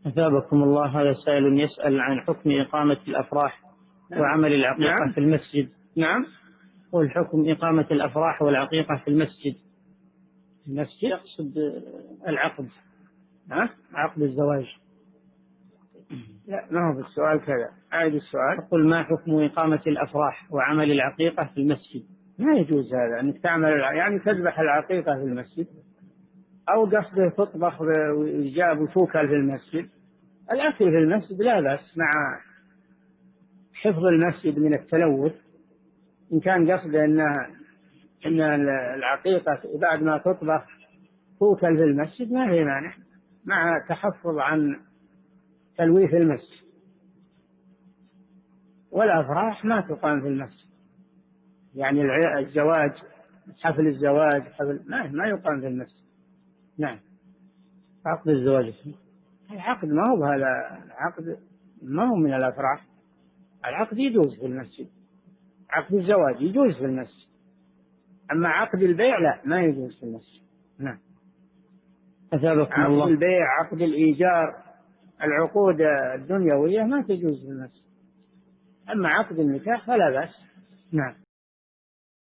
أثابكم الله. هذا سائل يسأل عن حكم إقامة الأفراح وعمل العقيقة في المسجد. نعم. والحكم إقامة الأفراح والعقيقة في المسجد. المسجد يقصد العقد، عقد الزواج. لا، ما هو بالسؤال كذا، أعيد السؤال. أقول ما حكم إقامة الأفراح وعمل العقيقة في المسجد؟ ما يجوز هذا، أنك تعمل يعني تذبح العقيقة في المسجد، أو قصده تطبخ ويجاب وتوكل في المسجد. الأكل في المسجد لا بأس، مع حفظ المسجد من التلوث. إن كان قصده أن العقيقة بعد ما تطبخ توكل في المسجد ما هي مانع، مع تحفظ عن تلويث المسجد. والأفراح ما تقام في المسجد، يعني الزواج، حفل الزواج، ما يقام في المسجد. نعم. عقد الزواج العقد ما هو هذا، العقد ما هو من الأفراح. العقد يجوز في المسجد، عقد الزواج يجوز في المسجد، أما عقد البيع لا، ما يجوز في المسجد. نعم. أثابكم عقد الله. البيع، عقد الإيجار، العقود الدنيوية ما تجوز في المسجد، أما عقد النكاح فلا بأس. نعم.